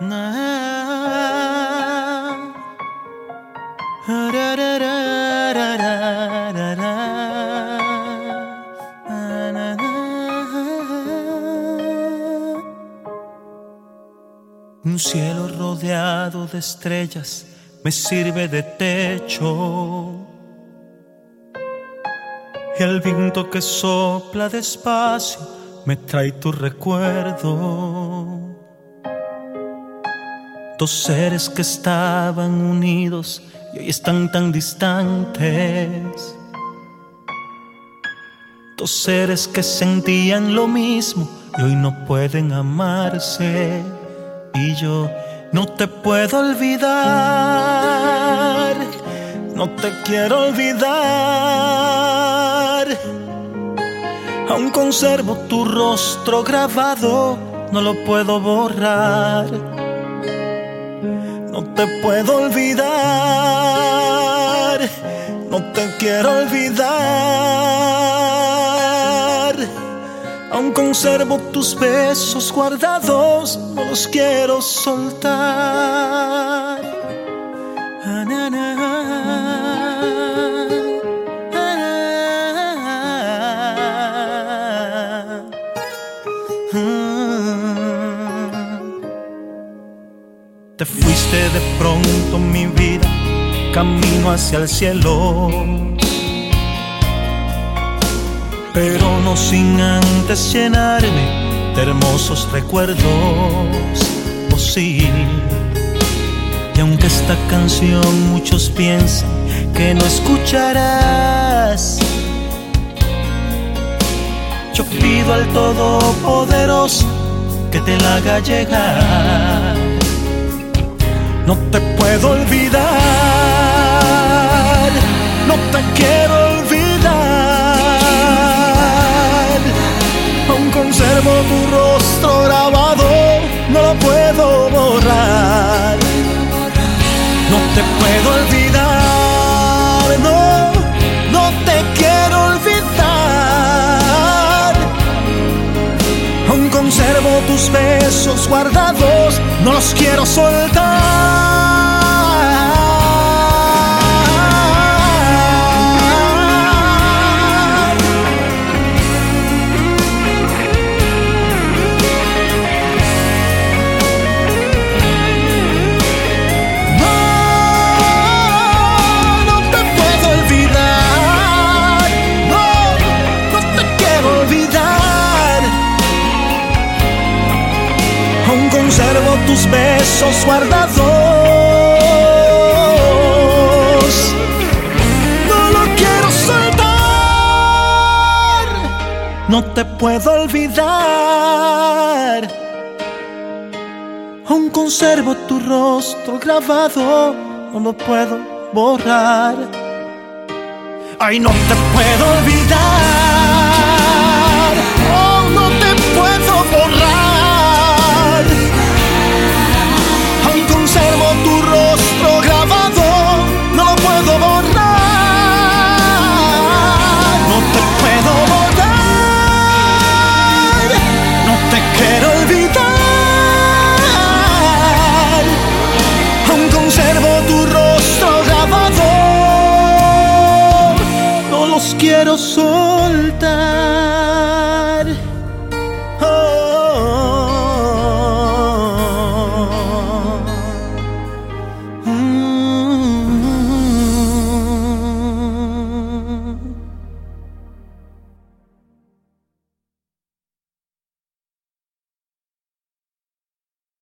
Un cielo rodeado de estrellas me sirve de techo, y el viento que sopla despacio me trae tu recuerdo. Dos seres que estaban unidos y hoy están tan distantes. Dos seres que sentían lo mismo y hoy no pueden amarse. Y yo no te puedo olvidar, no te quiero olvidar. Aún conservo tu rostro grabado, no lo puedo borrar. No te puedo olvidar, no te quiero olvidar. Aún conservo tus besos guardados, no los quiero soltar. Te fuiste de pronto, mi vida, camino hacia el cielo, pero no sin antes llenarme de hermosos recuerdos. Oh sí, y aunque esta canción muchos piensan que no escucharás, yo pido al Todopoderoso que te la haga llegar. No te puedo olvidar, no te quiero olvidar. Aún conservo tu rostro grabado, no lo puedo borrar. No te puedo olvidar, no, no te quiero olvidar. Aún conservo tus besos guardados, no los quiero soltar. Conservo tus besos guardados, no lo quiero soltar. No te puedo olvidar, aún conservo tu rostro grabado, no lo puedo borrar. Ay, no te puedo olvidar.